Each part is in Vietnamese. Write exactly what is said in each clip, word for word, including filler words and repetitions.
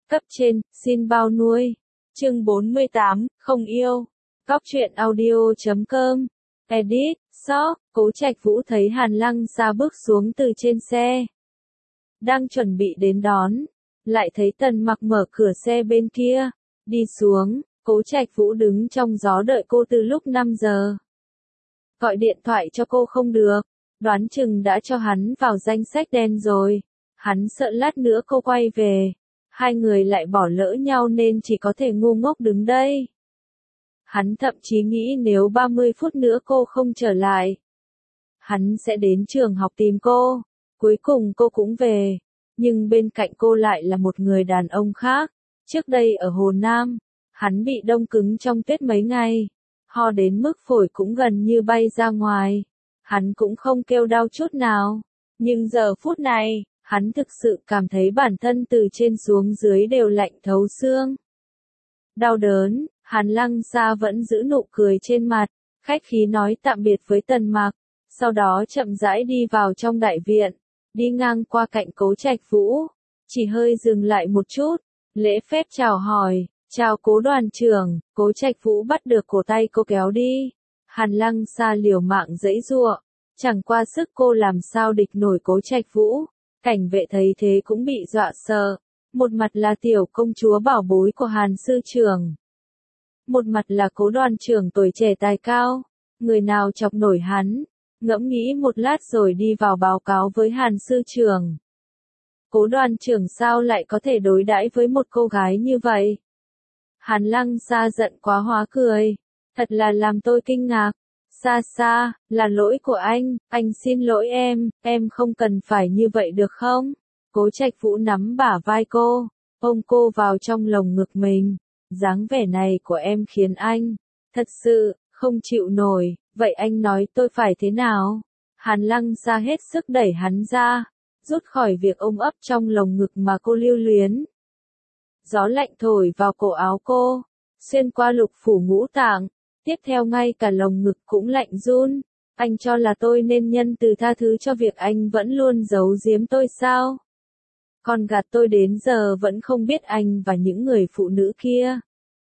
Cấp trên, xin bao nuôi. Chương bốn mươi tám, không yêu. Góc truyện audio chấm com. Edit, shop. Cố Trạch Vũ thấy Hàn Lăng Sa bước xuống từ trên xe. Đang chuẩn bị đến đón. Lại thấy Tần Mặc mở cửa xe bên kia. Đi xuống, Cố Trạch Vũ đứng trong gió đợi cô từ lúc năm giờ. Gọi điện thoại cho cô không được. Đoán chừng đã cho hắn vào danh sách đen rồi. Hắn sợ lát nữa cô quay về. Hai người lại bỏ lỡ nhau nên chỉ có thể ngu ngốc đứng đây. Hắn thậm chí nghĩ nếu ba mươi phút nữa cô không trở lại, hắn sẽ đến trường học tìm cô. Cuối cùng cô cũng về. Nhưng bên cạnh cô lại là một người đàn ông khác. Trước đây ở Hồ Nam, hắn bị đông cứng trong tuyết mấy ngày. Ho đến mức phổi cũng gần như bay ra ngoài. Hắn cũng không kêu đau chút nào. Nhưng giờ phút này, hắn thực sự cảm thấy bản thân từ trên xuống dưới đều lạnh thấu xương. Đau đớn, Hàn Lăng Sa vẫn giữ nụ cười trên mặt, khách khí nói tạm biệt với Tần Mặc, sau đó chậm rãi đi vào trong đại viện, đi ngang qua cạnh Cố Trạch Vũ, chỉ hơi dừng lại một chút, lễ phép chào hỏi, chào Cố đoàn trưởng. Cố Trạch Vũ bắt được cổ tay cô kéo đi. Hàn Lăng Sa liều mạng giãy giụa, chẳng qua sức cô làm sao địch nổi Cố Trạch Vũ. Cảnh vệ thấy thế cũng bị dọa sợ, một mặt là tiểu công chúa bảo bối của Hàn sư trưởng, một mặt là Cố đoàn trưởng tuổi trẻ tài cao, người nào chọc nổi hắn. Ngẫm nghĩ một lát rồi đi vào báo cáo với Hàn sư trưởng. Cố đoàn trưởng sao lại có thể đối đãi với một cô gái như vậy? Hàn Lăng Sa giận quá hóa cười, thật là làm tôi kinh ngạc. Sa Sa, là lỗi của anh, anh xin lỗi em, em không cần phải như vậy được không? Cố Trạch Vũ nắm bả vai cô, ôm cô vào trong lồng ngực mình. Dáng vẻ này của em khiến anh, thật sự, không chịu nổi, vậy anh nói tôi phải thế nào? Hàn Lăng Sa hết sức đẩy hắn ra, rút khỏi việc ôm ấp trong lồng ngực mà cô lưu luyến. Gió lạnh thổi vào cổ áo cô, xuyên qua lục phủ ngũ tạng. Tiếp theo ngay cả lồng ngực cũng lạnh run. Anh cho là tôi nên nhân từ tha thứ cho việc anh vẫn luôn giấu giếm tôi sao? Còn gạt tôi đến giờ vẫn không biết anh và những người phụ nữ kia.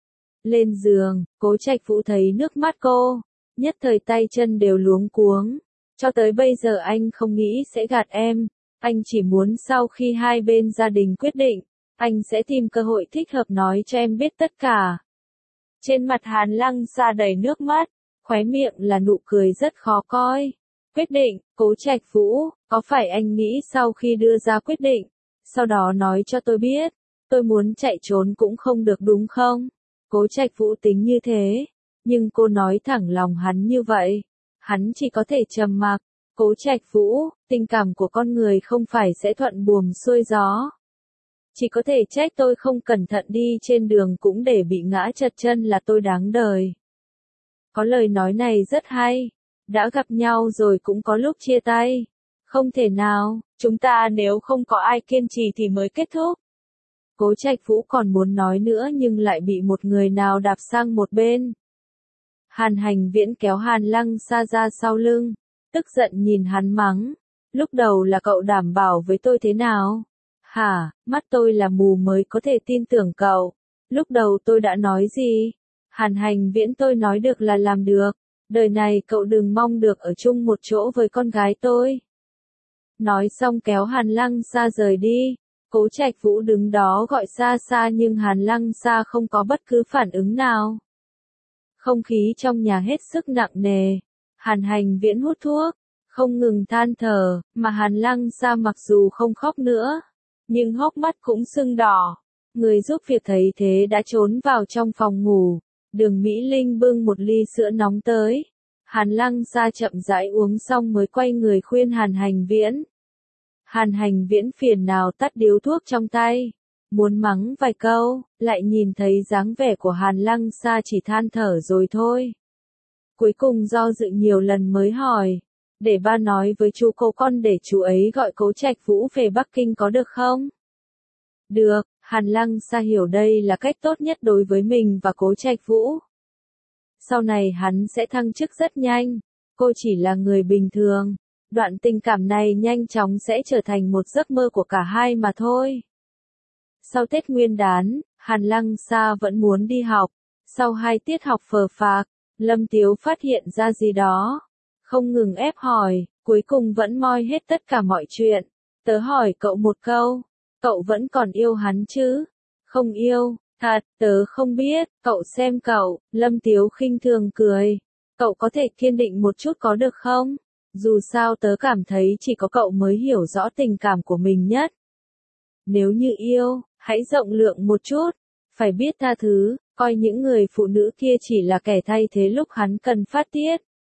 Lên giường, Cố Trạch Vũ thấy nước mắt cô, nhất thời tay chân đều luống cuống. Cho tới bây giờ anh không nghĩ sẽ gạt em. Anh chỉ muốn sau khi hai bên gia đình quyết định, anh sẽ tìm cơ hội thích hợp nói cho em biết tất cả. Trên mặt Hàn Lăng Sa đầy nước mắt, khóe miệng là nụ cười rất khó coi. Quyết định, Cố Trạch Vũ, có phải anh nghĩ sau khi đưa ra quyết định, sau đó nói cho tôi biết, tôi muốn chạy trốn cũng không được đúng không? Cố Trạch Vũ tính như thế, nhưng cô nói thẳng lòng hắn như vậy, hắn chỉ có thể trầm mặc. Cố Trạch Vũ, tình cảm của con người không phải sẽ thuận buồm xuôi gió. Chỉ có thể trách tôi không cẩn thận đi trên đường cũng để bị ngã trật chân là tôi đáng đời. Có lời nói này rất hay. Đã gặp nhau rồi cũng có lúc chia tay. Không thể nào, chúng ta nếu không có ai kiên trì thì mới kết thúc. Cố Trạch Vũ còn muốn nói nữa nhưng lại bị một người nào đạp sang một bên. Hàn Hành Viễn kéo Hàn Lăng Sa ra sau lưng, tức giận nhìn hắn mắng. Lúc đầu là cậu đảm bảo với tôi thế nào? Hả, mắt tôi là mù mới có thể tin tưởng cậu. Lúc đầu tôi đã nói gì? Hàn Hành Viễn tôi nói được là làm được. Đời này cậu đừng mong được ở chung một chỗ với con gái tôi. Nói xong kéo Hàn Lăng Sa rời đi. Cố Trạch Vũ đứng đó gọi Sa Sa nhưng Hàn Lăng Sa không có bất cứ phản ứng nào. Không khí trong nhà hết sức nặng nề. Hàn Hành Viễn hút thuốc, không ngừng than thở, mà Hàn Lăng Sa mặc dù không khóc nữa, nhưng hốc mắt cũng sưng đỏ. Người giúp việc thấy thế đã trốn vào trong phòng ngủ. Đường Mỹ Linh bưng một ly sữa nóng tới. Hàn Lăng Sa chậm rãi uống xong mới quay người khuyên Hàn Hành Viễn. Hàn Hành Viễn phiền nào tắt điếu thuốc trong tay, muốn mắng vài câu, lại nhìn thấy dáng vẻ của Hàn Lăng Sa chỉ than thở rồi thôi. Cuối cùng do dự nhiều lần mới hỏi, để ba nói với chú cô con để chú ấy gọi Cố Trạch Vũ về Bắc Kinh có được không? Được, Hàn Lăng Sa hiểu đây là cách tốt nhất đối với mình và Cố Trạch Vũ. Sau này hắn sẽ thăng chức rất nhanh, cô chỉ là người bình thường. Đoạn tình cảm này nhanh chóng sẽ trở thành một giấc mơ của cả hai mà thôi. Sau Tết Nguyên đán, Hàn Lăng Sa vẫn muốn đi học. Sau hai tiết học phờ phạc, Lâm Tiếu phát hiện ra gì đó. Không ngừng ép hỏi, cuối cùng vẫn moi hết tất cả mọi chuyện. Tớ hỏi cậu một câu, cậu vẫn còn yêu hắn chứ? Không yêu, thật, tớ không biết, cậu xem cậu, Lâm Tiếu khinh thường cười. Cậu có thể kiên định một chút có được không? Dù sao tớ cảm thấy chỉ có cậu mới hiểu rõ tình cảm của mình nhất. Nếu như yêu, hãy rộng lượng một chút, phải biết tha thứ, coi những người phụ nữ kia chỉ là kẻ thay thế lúc hắn cần phát tiết.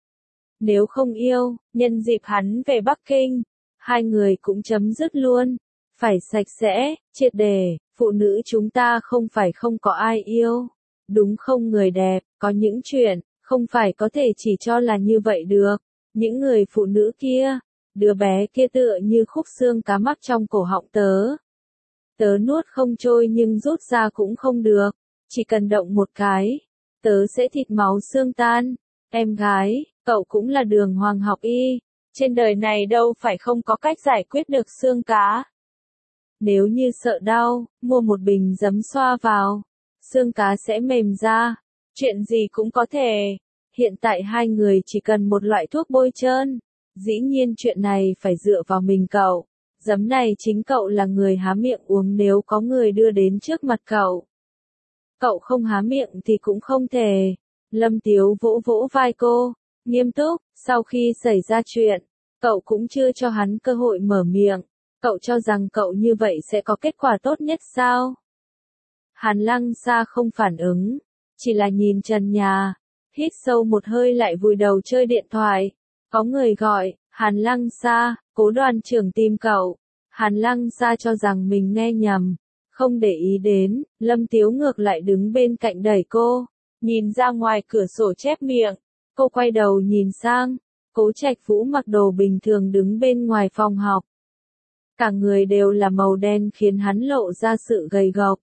Nếu không yêu, nhân dịp hắn về Bắc Kinh, hai người cũng chấm dứt luôn. Phải sạch sẽ, triệt đề, phụ nữ chúng ta không phải không có ai yêu. Đúng không người đẹp, có những chuyện, không phải có thể chỉ cho là như vậy được. Những người phụ nữ kia, đứa bé kia tựa như khúc xương cá mắc trong cổ họng tớ. Tớ nuốt không trôi nhưng rút ra cũng không được. Chỉ cần động một cái, tớ sẽ thịt máu xương tan. Em gái, cậu cũng là Đường Hoàng học y. Trên đời này đâu phải không có cách giải quyết được xương cá. Nếu như sợ đau, mua một bình giấm xoa vào. Xương cá sẽ mềm ra. Chuyện gì cũng có thể. Hiện tại hai người chỉ cần một loại thuốc bôi trơn. Dĩ nhiên chuyện này phải dựa vào mình cậu. Giấm này chính cậu là người há miệng uống nếu có người đưa đến trước mặt cậu. Cậu không há miệng thì cũng không thể. Lâm Tiếu vỗ vỗ vai cô, nghiêm túc, sau khi xảy ra chuyện, cậu cũng chưa cho hắn cơ hội mở miệng. Cậu cho rằng cậu như vậy sẽ có kết quả tốt nhất sao? Hàn Lăng Sa không phản ứng, chỉ là nhìn trần nhà, hít sâu một hơi lại vùi đầu chơi điện thoại. Có người gọi, Hàn Lăng Sa, Cố đoàn trưởng tìm cậu. Hàn Lăng Sa cho rằng mình nghe nhầm, không để ý đến, Lâm Tiếu ngược lại đứng bên cạnh đẩy cô, nhìn ra ngoài cửa sổ chép miệng. Cô quay đầu nhìn sang, Cố Trạch Vũ mặc đồ bình thường đứng bên ngoài phòng học. Cả người đều là màu đen khiến hắn lộ ra sự gầy gộc.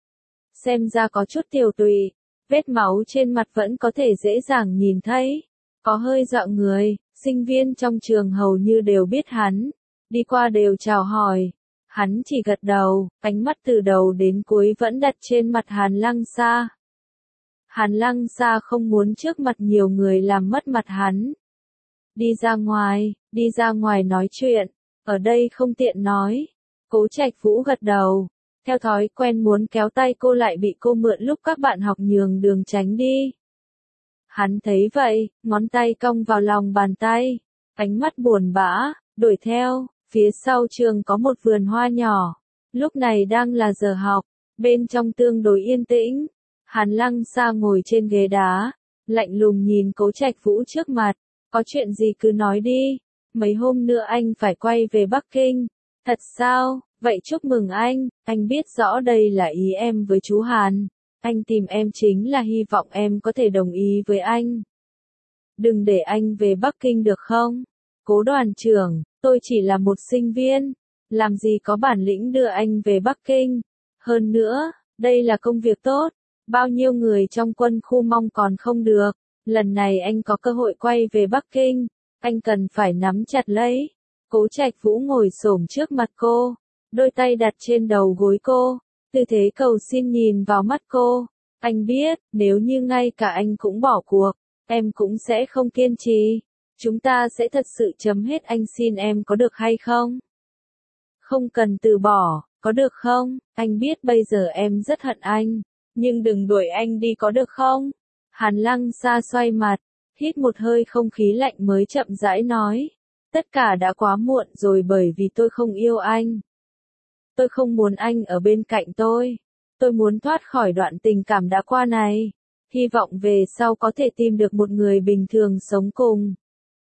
Xem ra có chút tiều tụy, vết máu trên mặt vẫn có thể dễ dàng nhìn thấy. Có hơi dọa người, sinh viên trong trường hầu như đều biết hắn. Đi qua đều chào hỏi. Hắn chỉ gật đầu, ánh mắt từ đầu đến cuối vẫn đặt trên mặt Hàn Lăng Sa. Hàn Lăng Sa không muốn trước mặt nhiều người làm mất mặt hắn. Đi ra ngoài, đi ra ngoài nói chuyện, ở đây không tiện nói. Cố Trạch Vũ gật đầu, theo thói quen muốn kéo tay cô lại bị cô mượn lúc các bạn học nhường đường tránh đi. Hắn thấy vậy, ngón tay cong vào lòng bàn tay, ánh mắt buồn bã, đuổi theo. Phía sau trường có một vườn hoa nhỏ, lúc này đang là giờ học, bên trong tương đối yên tĩnh. Hàn Lăng Sa ngồi trên ghế đá, lạnh lùng nhìn Cố Trạch Vũ trước mặt, có chuyện gì cứ nói đi, mấy hôm nữa anh phải quay về Bắc Kinh. Thật sao, vậy chúc mừng anh, anh biết rõ đây là ý em với chú Hàn, anh tìm em chính là hy vọng em có thể đồng ý với anh. Đừng để anh về Bắc Kinh được không? Cố đoàn trưởng, tôi chỉ là một sinh viên, làm gì có bản lĩnh đưa anh về Bắc Kinh. Hơn nữa, đây là công việc tốt, bao nhiêu người trong quân khu mong còn không được. Lần này anh có cơ hội quay về Bắc Kinh, anh cần phải nắm chặt lấy. Cố Trạch Vũ ngồi xổm trước mặt cô, đôi tay đặt trên đầu gối cô, tư thế cầu xin nhìn vào mắt cô. Anh biết, nếu như ngay cả anh cũng bỏ cuộc, em cũng sẽ không kiên trì. Chúng ta sẽ thật sự chấm hết, anh xin em có được hay không? Không cần từ bỏ, có được không? Anh biết bây giờ em rất hận anh, nhưng đừng đuổi anh đi có được không? Hàn Lăng Sa xoay mặt, hít một hơi không khí lạnh mới chậm rãi nói. Tất cả đã quá muộn rồi bởi vì tôi không yêu anh. Tôi không muốn anh ở bên cạnh tôi. Tôi muốn thoát khỏi đoạn tình cảm đã qua này. Hy vọng về sau có thể tìm được một người bình thường sống cùng.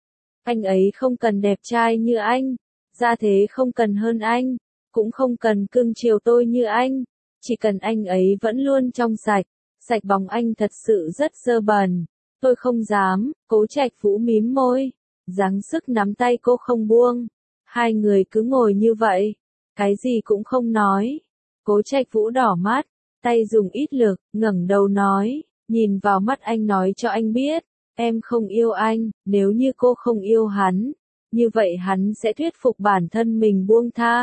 Anh ấy không cần đẹp trai như anh, gia thế không cần hơn anh, cũng không cần cưng chiều tôi như anh, chỉ cần anh ấy vẫn luôn trong sạch, sạch bóng. Anh thật sự rất dơ bẩn, tôi không dám. Cố Trạch Vũ mím môi, giáng sức nắm tay cô không buông. Hai người cứ ngồi như vậy, cái gì cũng không nói. Cố Trạch Vũ đỏ mắt, tay dùng ít lực, ngẩng đầu nói, nhìn vào mắt anh nói cho anh biết. Em không yêu anh, nếu như cô không yêu hắn, như vậy hắn sẽ thuyết phục bản thân mình buông tha.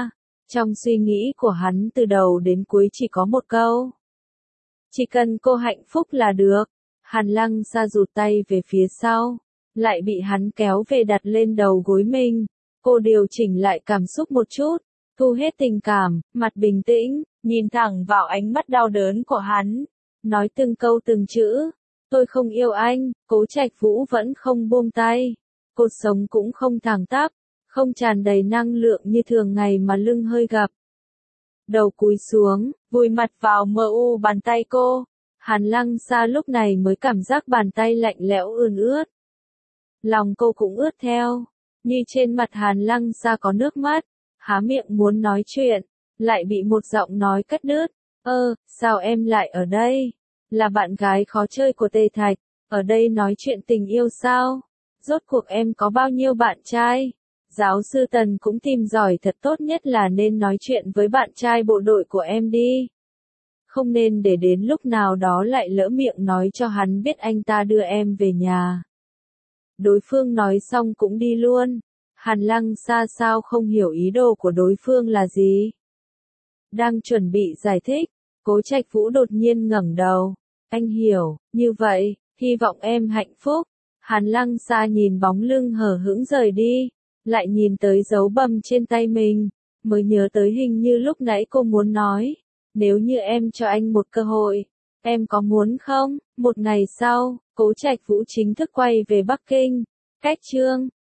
Trong suy nghĩ của hắn từ đầu đến cuối chỉ có một câu. Chỉ cần cô hạnh phúc là được. Hàn Lăng Sa rụt tay về phía sau, lại bị hắn kéo về đặt lên đầu gối mình. Cô điều chỉnh lại cảm xúc một chút, thu hết tình cảm, mặt bình tĩnh, nhìn thẳng vào ánh mắt đau đớn của hắn, nói từng câu từng chữ. Tôi không yêu anh. Cố Trạch Vũ vẫn không buông tay. Cột sống cũng không thẳng tắp, không tràn đầy năng lượng như thường ngày mà lưng hơi gập. Đầu cúi xuống, vùi mặt vào mờ u bàn tay cô. Hàn Lăng Sa lúc này mới cảm giác bàn tay lạnh lẽo ươn ướt. Lòng cô cũng ướt theo, như trên mặt Hàn Lăng Sa có nước mắt, há miệng muốn nói chuyện, lại bị một giọng nói cắt đứt. Ơ, sao em lại ở đây? Là bạn gái khó chơi của Tề Thạch, ở đây nói chuyện tình yêu sao? Rốt cuộc em có bao nhiêu bạn trai? Giáo sư Tần cũng tìm giỏi thật, tốt nhất là nên nói chuyện với bạn trai bộ đội của em đi. Không nên để đến lúc nào đó lại lỡ miệng nói cho hắn biết anh ta đưa em về nhà. Đối phương nói xong cũng đi luôn. Hàn Lăng Sa sao không hiểu ý đồ của đối phương là gì. Đang chuẩn bị giải thích, Cố Trạch Vũ đột nhiên ngẩng đầu. Anh hiểu, như vậy, hy vọng em hạnh phúc. Hàn Lăng Sa nhìn bóng lưng hờ hững rời đi, lại nhìn tới dấu bầm trên tay mình, mới nhớ tới hình như lúc nãy cô muốn nói, nếu như em cho anh một cơ hội, em có muốn không? Một ngày sau, Cố Trạch Vũ chính thức quay về Bắc Kinh, cách chương